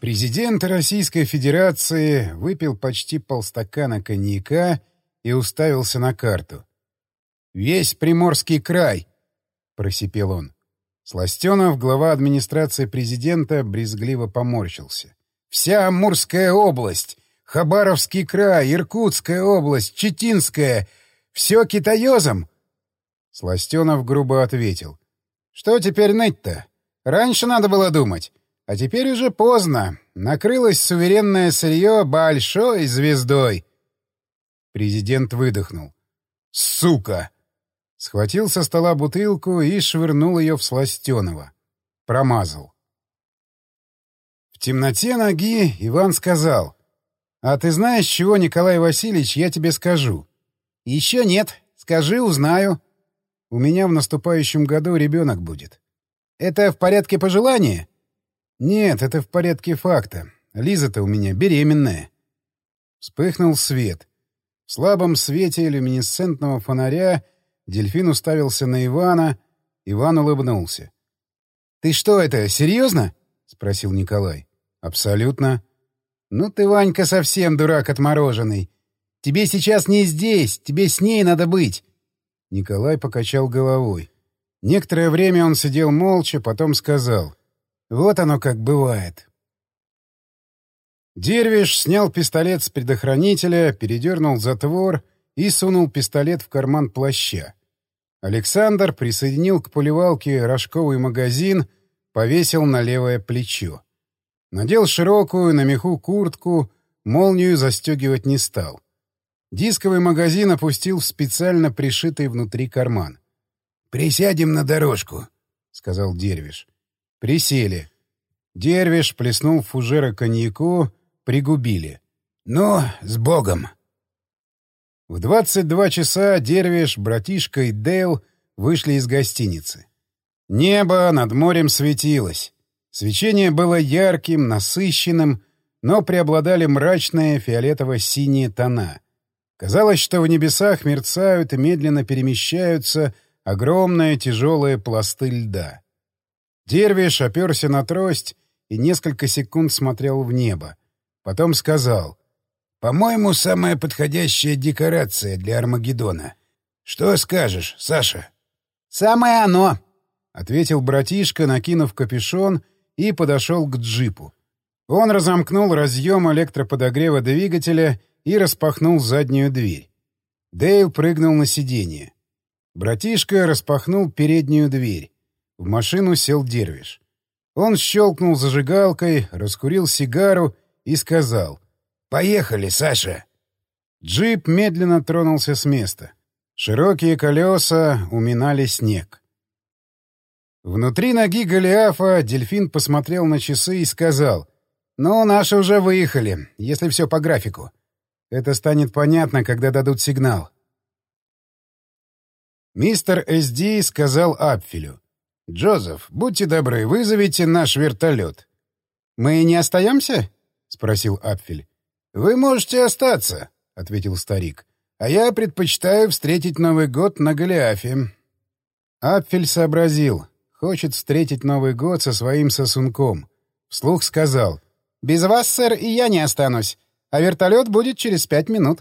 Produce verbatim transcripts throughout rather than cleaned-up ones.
Президент Российской Федерации выпил почти полстакана коньяка и уставился на карту. «Весь Приморский край!» — просипел он. Сластенов, глава администрации президента, брезгливо поморщился. «Вся Амурская область, Хабаровский край, Иркутская область, Читинская — все китаёзом?» Сластенов грубо ответил. «Что теперь ныть-то? Раньше надо было думать. А теперь уже поздно. Накрылось суверенное сырье большой звездой». Президент выдохнул. «Сука!» Схватил со стола бутылку и швырнул ее в Сластенова. Промазал. В темноте ноги Иван сказал: «А ты знаешь, чего, Николай Васильевич, я тебе скажу?» «Еще нет. Скажи, узнаю». «У меня в наступающем году ребенок будет». «Это в порядке пожелания?» «Нет, это в порядке факта. Лиза-то у меня беременная». Вспыхнул свет. В слабом свете люминесцентного фонаря дельфин уставился на Ивана. Иван улыбнулся. «Ты что это, серьезно?» — спросил Николай. «Абсолютно». «Ну ты, Ванька, совсем дурак отмороженный. Тебе сейчас не здесь, тебе с ней надо быть». Николай покачал головой. Некоторое время он сидел молча, потом сказал: «Вот оно как бывает». Дервиш снял пистолет с предохранителя, передернул затвор и сунул пистолет в карман плаща. Александр присоединил к поливалке рожковый магазин, повесил на левое плечо. Надел широкую на меху куртку, молнию застегивать не стал. Дисковый магазин опустил в специально пришитый внутри карман. «Присядем на дорожку», — сказал Дервиш. Присели. Дервиш плеснул в фужеры коньяку, пригубили. «Ну, с Богом!» В двадцать два часа Дервиш, братишка и Дейл вышли из гостиницы. Небо над морем светилось. Свечение было ярким, насыщенным, но преобладали мрачные фиолетово-синие тона. Казалось, что в небесах мерцают и медленно перемещаются огромные тяжелые пласты льда. Дервиш оперся на трость и несколько секунд смотрел в небо. Потом сказал: «По-моему, самая подходящая декорация для Армагеддона. Что скажешь, Саша?» «Самое оно», — ответил братишка, накинув капюшон, и подошел к джипу. Он разомкнул разъем электроподогрева двигателя и распахнул заднюю дверь. Дейл прыгнул на сиденье. Братишка распахнул переднюю дверь. В машину сел Дервиш. Он щелкнул зажигалкой, раскурил сигару и сказал: «Поехали, Саша!» Джип медленно тронулся с места. Широкие колеса уминали снег. Внутри ноги Голиафа дельфин посмотрел на часы и сказал: «Ну, наши уже выехали, если все по графику. Это станет понятно, когда дадут сигнал». Мистер Эс Ди сказал Апфелю: «Джозеф, будьте добры, вызовите наш вертолет». «Мы не остаемся?» — спросил Апфель. «Вы можете остаться», — ответил старик. «А я предпочитаю встретить Новый год на Голиафе». Апфель сообразил. Хочет встретить Новый год со своим сосунком. Вслух сказал: «Без вас, сэр, и я не останусь. А вертолет будет через пять минут».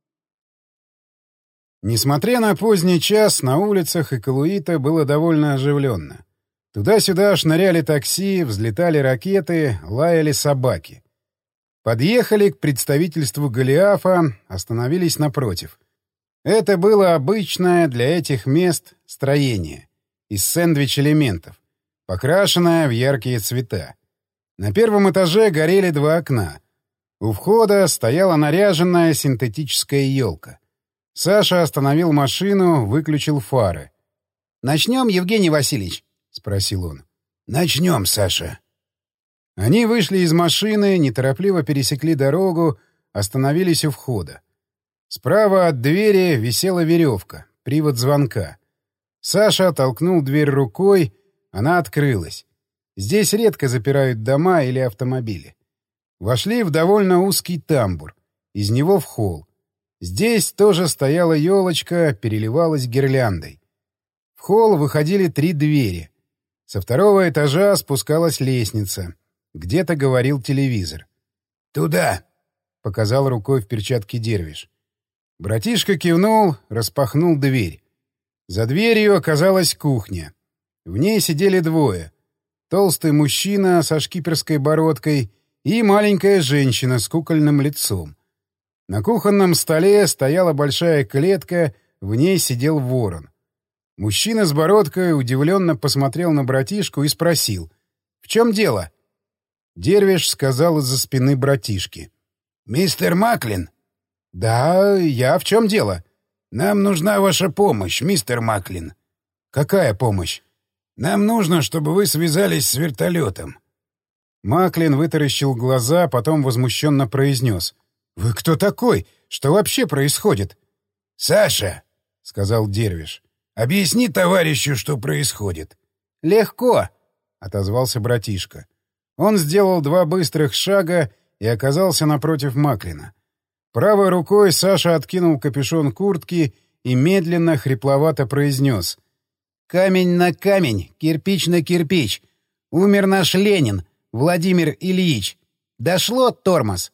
Несмотря на поздний час, на улицах Икалуита было довольно оживленно. Туда-сюда шныряли такси, взлетали ракеты, лаяли собаки. Подъехали к представительству Голиафа, остановились напротив. Это было обычное для этих мест строение из сэндвич-элементов, покрашенное в яркие цвета. На первом этаже горели два окна. У входа стояла наряженная синтетическая елка. Саша остановил машину, выключил фары. «Начнем, Евгений Васильевич?» — спросил он. «Начнем, Саша». Они вышли из машины, неторопливо пересекли дорогу, остановились у входа. Справа от двери висела веревка, привод звонка. Саша толкнул дверь рукой, она открылась. Здесь редко запирают дома или автомобили. Вошли в довольно узкий тамбур. Из него в холл. Здесь тоже стояла елочка, переливалась гирляндой. В холл выходили три двери. Со второго этажа спускалась лестница. Где-то говорил телевизор. «Туда!» — показал рукой в перчатке Дервиш. Братишка кивнул, распахнул дверь. За дверью оказалась кухня. В ней сидели двое. Толстый мужчина со шкиперской бородкой и маленькая женщина с кукольным лицом. На кухонном столе стояла большая клетка, в ней сидел ворон. Мужчина с бородкой удивленно посмотрел на братишку и спросил: «В чем дело?» Дервиш сказал из-за спины братишки: «Мистер Маклин?» «Да, я. В чем дело?» «Нам нужна ваша помощь, мистер Маклин». «Какая помощь?» «Нам нужно, чтобы вы связались с вертолетом». Маклин вытаращил глаза, потом возмущенно произнес: «Вы кто такой? Что вообще происходит?» «Саша», — сказал Дервиш, — «объясни товарищу, что происходит». «Легко», — отозвался братишка. Он сделал два быстрых шага и оказался напротив Маклина. Правой рукой Саша откинул капюшон куртки и медленно, хрипловато произнес: «Камень на камень, кирпич на кирпич. Умер наш Ленин, Владимир Ильич. Дошло, тормоз?»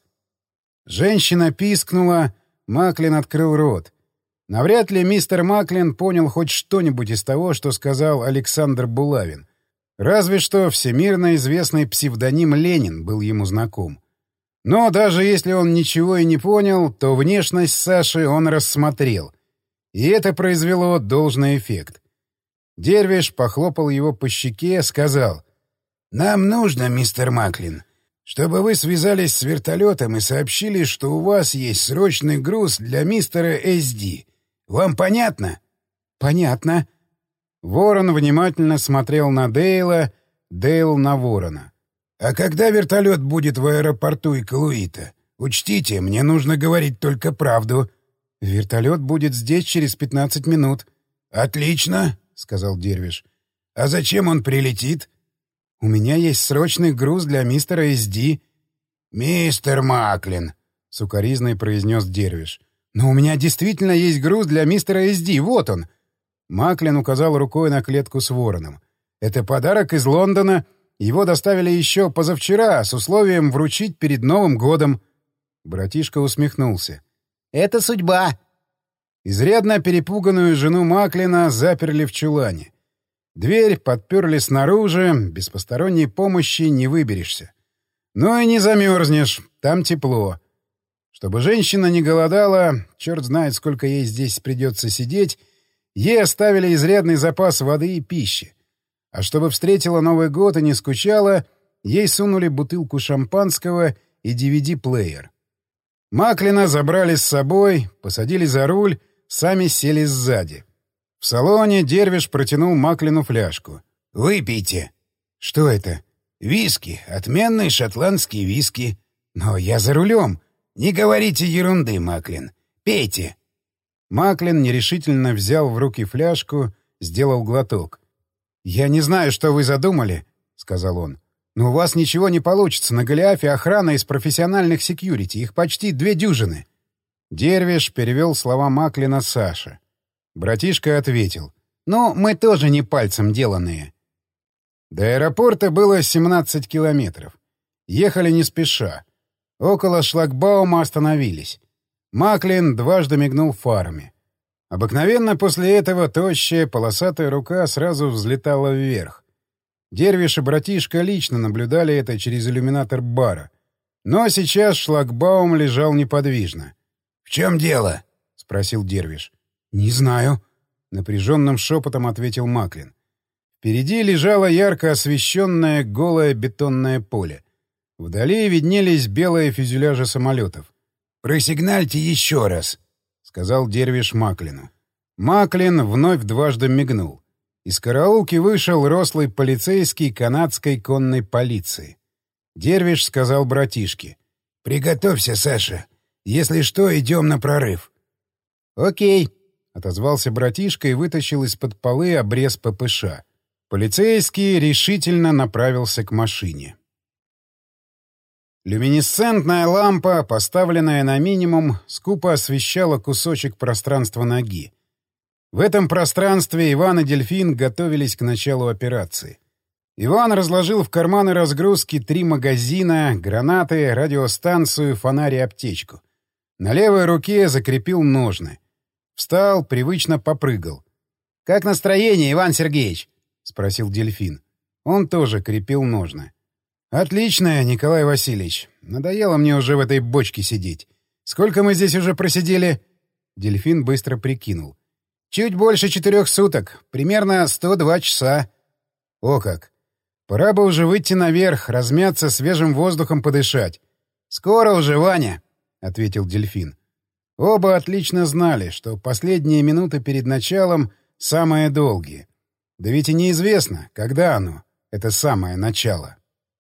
Женщина пискнула, Маклин открыл рот. Навряд ли мистер Маклин понял хоть что-нибудь из того, что сказал Александр Булавин. Разве что всемирно известный псевдоним Ленин был ему знаком. Но даже если он ничего и не понял, то внешность Саши он рассмотрел. И это произвело должный эффект. Дервиш похлопал его по щеке, сказал: «Нам нужно, мистер Маклин, чтобы вы связались с вертолетом и сообщили, что у вас есть срочный груз для мистера Эс Ди. Вам понятно?» «Понятно». Ворон внимательно смотрел на Дейла, Дейл на Ворона. «А когда вертолет будет в аэропорту Икалуита? Учтите, мне нужно говорить только правду». «Вертолет будет здесь через пятнадцать минут». «Отлично», — сказал Дервиш. «А зачем он прилетит?» «У меня есть срочный груз для мистера Эс Ди». «Мистер Маклин», — с укоризной произнес Дервиш. «Но у меня действительно есть груз для мистера Эс Ди. Вот он». Маклин указал рукой на клетку с вороном. «Это подарок из Лондона. Его доставили еще позавчера с условием вручить перед Новым годом». Братишка усмехнулся. «Это судьба». Изрядно перепуганную жену Маклина заперли в чулане. Дверь подперли снаружи, без посторонней помощи не выберешься. Но и не замерзнешь, там тепло. Чтобы женщина не голодала, черт знает, сколько ей здесь придется сидеть, ей оставили изрядный запас воды и пищи. А чтобы встретила Новый год и не скучала, ей сунули бутылку шампанского и ди ви ди-плеер. Маклина забрали с собой, посадили за руль, сами сели сзади. В салоне Дервиш протянул Маклину фляжку. «Выпейте». «Что это?» «Виски. Отменный шотландский виски». «Но я за рулем». «Не говорите ерунды, Маклин. Пейте». Маклин нерешительно взял в руки фляжку, сделал глоток. «Я не знаю, что вы задумали», — сказал он. «Но у вас ничего не получится. На Голиафе охрана из профессиональных секьюрити. Их почти две дюжины». Дервиш перевел слова Маклина Саше. Братишка ответил: «Ну, мы тоже не пальцем деланные». До аэропорта было семнадцать километров. Ехали не спеша. Около шлагбаума остановились. Маклин дважды мигнул фарами. Обыкновенно после этого тощая полосатая рука сразу взлетала вверх. Дервиш и братишка лично наблюдали это через иллюминатор бара. Но сейчас шлагбаум лежал неподвижно. «В чем дело?» — спросил Дервиш. «Не знаю», — напряженным шепотом ответил Маклин. Впереди лежало ярко освещенное голое бетонное поле. Вдали виднелись белые фюзеляжи самолетов. «Просигнальте еще раз», — сказал Дервиш Маклину. Маклин вновь дважды мигнул. Из караулки вышел рослый полицейский канадской конной полиции. Дервиш сказал братишке: «Приготовься, Саша. Если что, идем на прорыв». «Окей», — отозвался братишка и вытащил из-под полы обрез пэ пэ ша. Полицейский решительно направился к машине. Люминесцентная лампа, поставленная на минимум, скупо освещала кусочек пространства ноги. В этом пространстве Иван и Дельфин готовились к началу операции. Иван разложил в карманы разгрузки три магазина, гранаты, радиостанцию, фонарь и аптечку. На левой руке закрепил ножны. Встал, привычно попрыгал. — Как настроение, Иван Сергеевич? — спросил Дельфин. Он тоже крепил ножны. — Отлично, Николай Васильевич. Надоело мне уже в этой бочке сидеть. Сколько мы здесь уже просидели? Дельфин быстро прикинул. — Чуть больше четырех суток. Примерно сто два часа. — О как! Пора бы уже выйти наверх, размяться, свежим воздухом подышать. — Скоро уже, Ваня, — ответил Дельфин. Оба отлично знали, что последние минуты перед началом самые долгие. Да ведь и неизвестно, когда оно, это самое начало.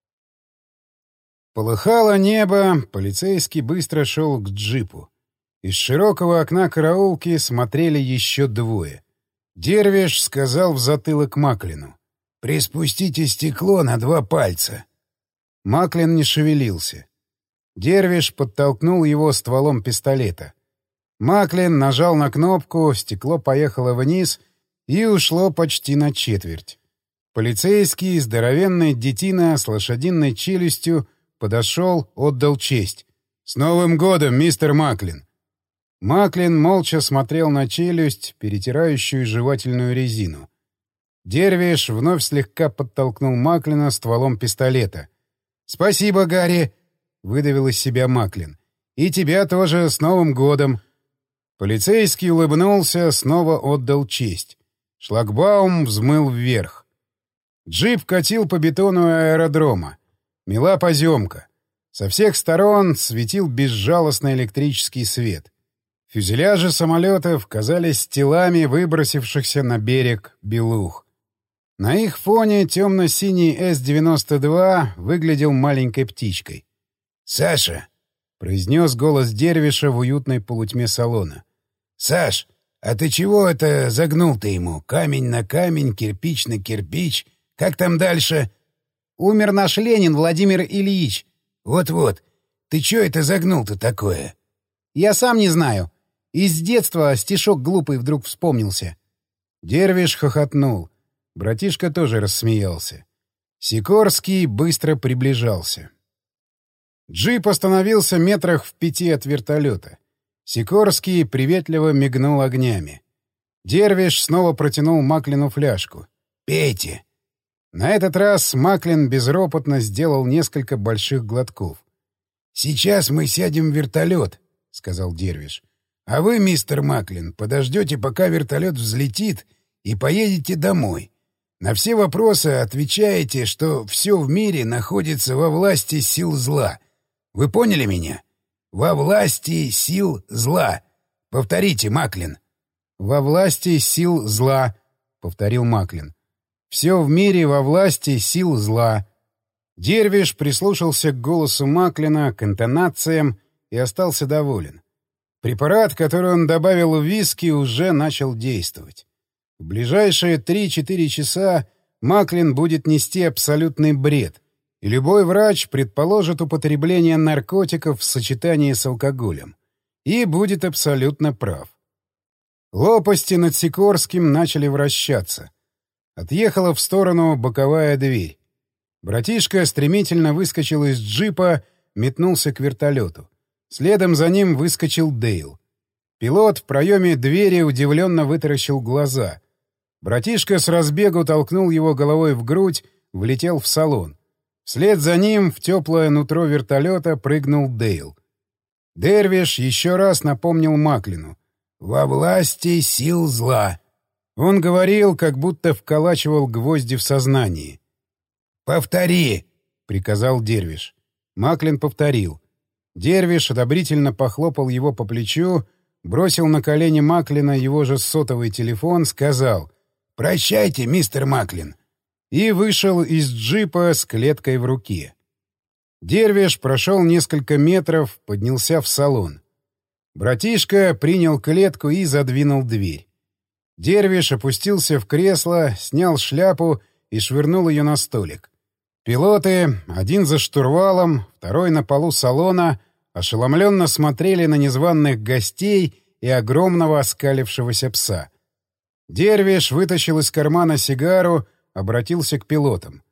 Полыхало небо, полицейский быстро шел к джипу. Из широкого окна караулки смотрели еще двое. Дервиш сказал в затылок Маклину: «Приспустите стекло на два пальца». Маклин не шевелился. Дервиш подтолкнул его стволом пистолета. Маклин нажал на кнопку, стекло поехало вниз и ушло почти на четверть. Полицейский, здоровенный детина с лошадиной челюстью, подошел, отдал честь. «С Новым годом, мистер Маклин!» Маклин молча смотрел на челюсть, перетирающую жевательную резину. Дервиш вновь слегка подтолкнул Маклина стволом пистолета. «Спасибо, Гарри!» — выдавил из себя Маклин. «И тебя тоже с Новым годом!» Полицейский улыбнулся, снова отдал честь. Шлагбаум взмыл вверх. Джип катил по бетону аэродрома. Мела поземка. Со всех сторон светил безжалостный электрический свет. Фюзеляжи самолетов казались телами выбросившихся на берег белух. На их фоне темно-синий Эс девяносто два выглядел маленькой птичкой. «Саша!» — произнес голос Дервиша в уютной полутьме салона. «Саш, а ты чего это загнул-то ему? Камень на камень, кирпич на кирпич. Как там дальше?» «Умер наш Ленин Владимир Ильич». «Вот-вот. Ты чё это загнул-то такое?» «Я сам не знаю. Из детства стишок глупый вдруг вспомнился». Дервиш хохотнул. Братишка тоже рассмеялся. Сикорский быстро приближался. Джип остановился метрах в пяти от вертолета. Сикорский приветливо мигнул огнями. Дервиш снова протянул Маклину фляжку. «Пейте». На этот раз Маклин безропотно сделал несколько больших глотков. «Сейчас мы сядем в вертолет», — сказал Дервиш. «А вы, мистер Маклин, подождете, пока вертолет взлетит, и поедете домой. На все вопросы отвечаете, что все в мире находится во власти сил зла. Вы поняли меня? Во власти сил зла. Повторите, Маклин». «Во власти сил зла», — повторил Маклин. «Все в мире во власти сил зла». Дервиш прислушался к голосу Маклина, к интонациям и остался доволен. Препарат, который он добавил в виски, уже начал действовать. В ближайшие три-четыре часа Маклин будет нести абсолютный бред, и любой врач предположит употребление наркотиков в сочетании с алкоголем. И будет абсолютно прав. Лопасти над Сикорским начали вращаться. Отъехала в сторону боковая дверь. Братишка стремительно выскочил из джипа, метнулся к вертолету. Следом за ним выскочил Дейл. Пилот в проеме двери удивленно вытаращил глаза. Братишка с разбегу толкнул его головой в грудь, влетел в салон. Вслед за ним в теплое нутро вертолета прыгнул Дейл. Дервиш еще раз напомнил Маклину. «Во власти сил зла». Он говорил, как будто вколачивал гвозди в сознании. «Повтори!» — приказал Дервиш. Маклин повторил. Дервиш одобрительно похлопал его по плечу, бросил на колени Маклина его же сотовый телефон, сказал «Прощайте, мистер Маклин!» и вышел из джипа с клеткой в руке. Дервиш прошел несколько метров, поднялся в салон. Братишка принял клетку и задвинул дверь. Дервиш опустился в кресло, снял шляпу и швырнул ее на столик. Пилоты, один за штурвалом, второй на полу салона, ошеломленно смотрели на незваных гостей и огромного оскалившегося пса. Дервиш вытащил из кармана сигару, обратился к пилотам.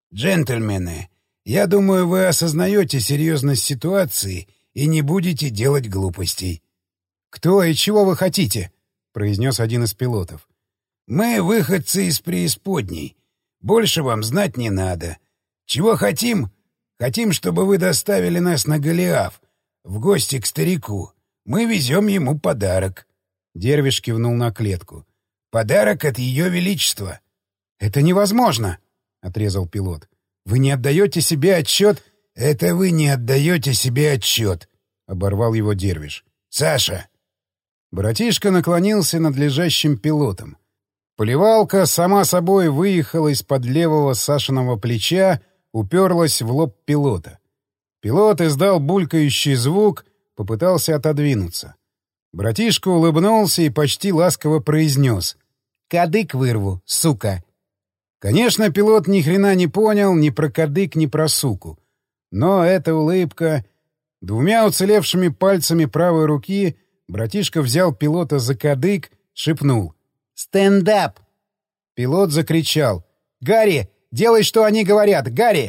Джентльмены, я думаю, вы осознаете серьезность ситуации и не будете делать глупостей. — Кто и чего вы хотите? — произнес один из пилотов. — Мы выходцы из преисподней. Больше вам знать не надо. Чего хотим? Хотим, чтобы вы доставили нас на Голиаф, в гости к старику. Мы везем ему подарок. Дервиш кивнул на клетку. — Подарок от Ее Величества. — Это невозможно, — отрезал пилот. — Вы не отдаете себе отчет... — Это вы не отдаете себе отчет, — оборвал его Дервиш. — Саша! Братишка наклонился над лежащим пилотом. Поливалка сама собой выехала из-под левого Сашиного плеча, уперлась в лоб пилота. Пилот издал булькающий звук, попытался отодвинуться. Братишка улыбнулся и почти ласково произнес: «Кадык вырву, сука!» Конечно, пилот ни хрена не понял ни про кадык, ни про суку. Но эта улыбка... Двумя уцелевшими пальцами правой руки братишка взял пилота за кадык, шепнул: «Стендап!» Пилот закричал: «Гарри, делай, что они говорят! Гарри!»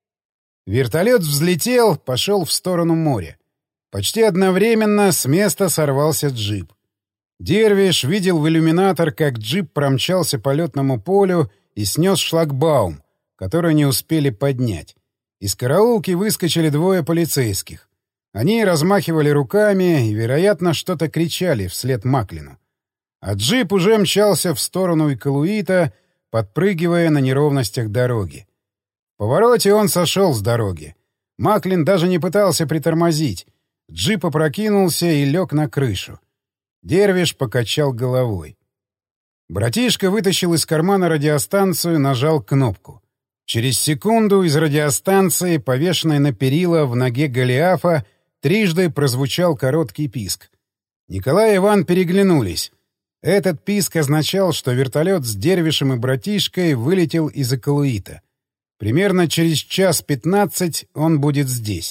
Вертолет взлетел, пошел в сторону моря. Почти одновременно с места сорвался джип. Дервиш видел в иллюминатор, как джип промчался по летному полю и снес шлагбаум, который не успели поднять. Из караулки выскочили двое полицейских. Они размахивали руками и, вероятно, что-то кричали вслед Маклину. А джип уже мчался в сторону Икалуита, подпрыгивая на неровностях дороги. В повороте он сошел с дороги. Маклин даже не пытался притормозить. Джип опрокинулся и лег на крышу. Дервиш покачал головой. Братишка вытащил из кармана радиостанцию, нажал кнопку. Через секунду из радиостанции, повешенной на перила в ноге Голиафа, трижды прозвучал короткий писк. Николай и Иван переглянулись. Этот писк означал, что вертолет с Дервишем и братишкой вылетел из Икалуита. Примерно через час пятнадцать он будет здесь.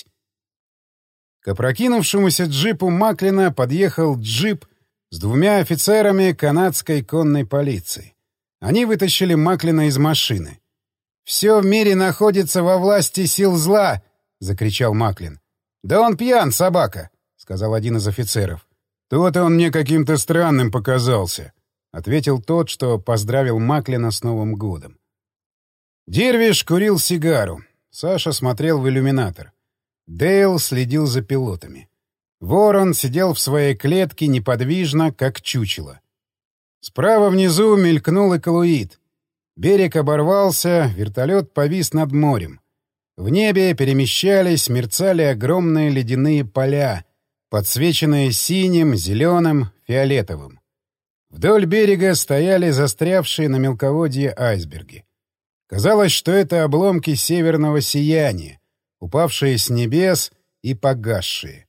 К опрокинувшемуся джипу Маклина подъехал джип с двумя офицерами канадской конной полиции. Они вытащили Маклина из машины. «Все в мире находится во власти сил зла!» — закричал Маклин. «Да он пьян, собака!» — сказал один из офицеров. «То-то он мне каким-то странным показался», — ответил тот, что поздравил Маклина с Новым годом. Дервиш курил сигару. Саша смотрел в иллюминатор. Дейл следил за пилотами. Ворон сидел в своей клетке неподвижно, как чучело. Справа внизу мелькнул Икалуит. Берег оборвался, вертолет повис над морем. В небе перемещались, мерцали огромные ледяные поля, подсвеченные синим, зеленым, фиолетовым. Вдоль берега стояли застрявшие на мелководье айсберги. Казалось, что это обломки северного сияния, упавшие с небес и погасшие.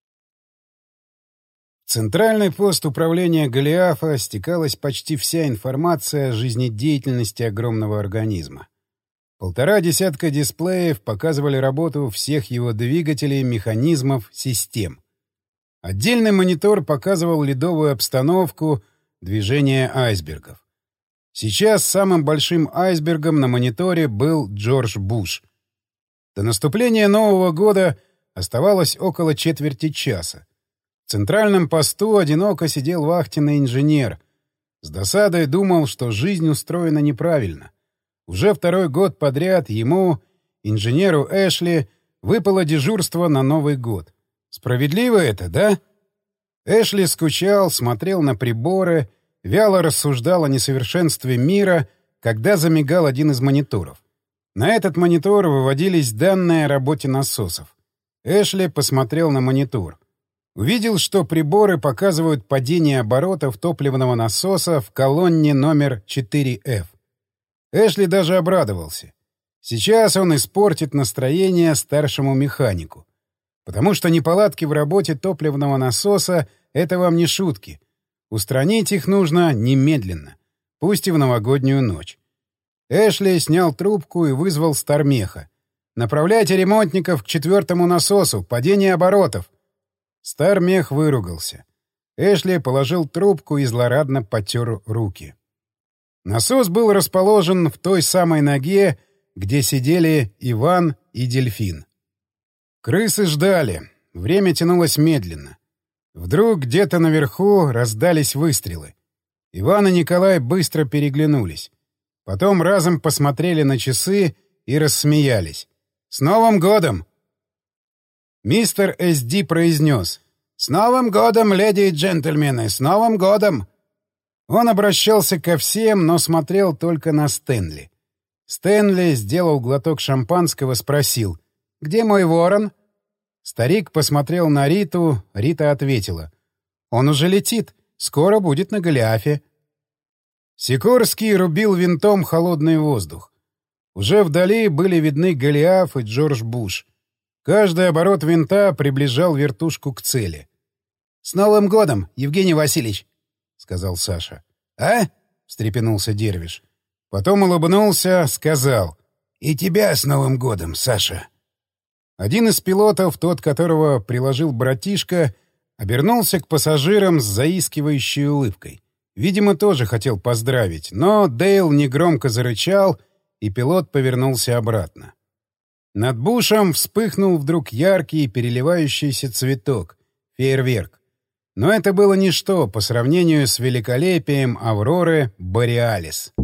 В центральный пост управления Голиафа стекалась почти вся информация о жизнедеятельности огромного организма. Полтора десятка дисплеев показывали работу всех его двигателей, механизмов, систем. Отдельный монитор показывал ледовую обстановку, движение айсбергов. Сейчас самым большим айсбергом на мониторе был Джордж Буш. До наступления Нового года оставалось около четверти часа. В центральном посту одиноко сидел вахтенный инженер. С досадой думал, что жизнь устроена неправильно. Уже второй год подряд ему, инженеру Эшли, выпало дежурство на Новый год. Справедливо это, да? Эшли скучал, смотрел на приборы, вяло рассуждал о несовершенстве мира, когда замигал один из мониторов. На этот монитор выводились данные о работе насосов. Эшли посмотрел на монитор. Увидел, что приборы показывают падение оборотов топливного насоса в колонне номер четыре эф. Эшли даже обрадовался. Сейчас он испортит настроение старшему механику. Потому что неполадки в работе топливного насоса — это вам не шутки. Устранить их нужно немедленно, пусть и в новогоднюю ночь. Эшли снял трубку и вызвал стармеха. «Направляйте ремонтников к четвертому насосу. Падение оборотов». Стармех выругался. Эшли положил трубку и злорадно потер руки. Насос был расположен в той самой ноге, где сидели Иван и Дельфин. Крысы ждали. Время тянулось медленно. Вдруг где-то наверху раздались выстрелы. Иван и Николай быстро переглянулись. Потом разом посмотрели на часы и рассмеялись. «С Новым годом!» Мистер Эс Ди произнес: «С Новым годом, леди и джентльмены! С Новым годом!» Он обращался ко всем, но смотрел только на Стэнли. Стэнли сделал глоток шампанского, спросил: «Где мой ворон?» Старик посмотрел на Риту, Рита ответила: «Он уже летит, скоро будет на Голиафе». Сикорский рубил винтом холодный воздух. Уже вдали были видны Голиаф и Джордж Буш. Каждый оборот винта приближал вертушку к цели. «С Новым годом, Евгений Васильевич!» — сказал Саша. «А?» — встрепенулся Дервиш. Потом улыбнулся, сказал: «И тебя с Новым годом, Саша!» Один из пилотов, тот, которого приложил братишка, обернулся к пассажирам с заискивающей улыбкой. Видимо, тоже хотел поздравить, но Дейл негромко зарычал, и пилот повернулся обратно. Над Бушем вспыхнул вдруг яркий переливающийся цветок — фейерверк. Но это было ничто по сравнению с великолепием Авроры Бореалис.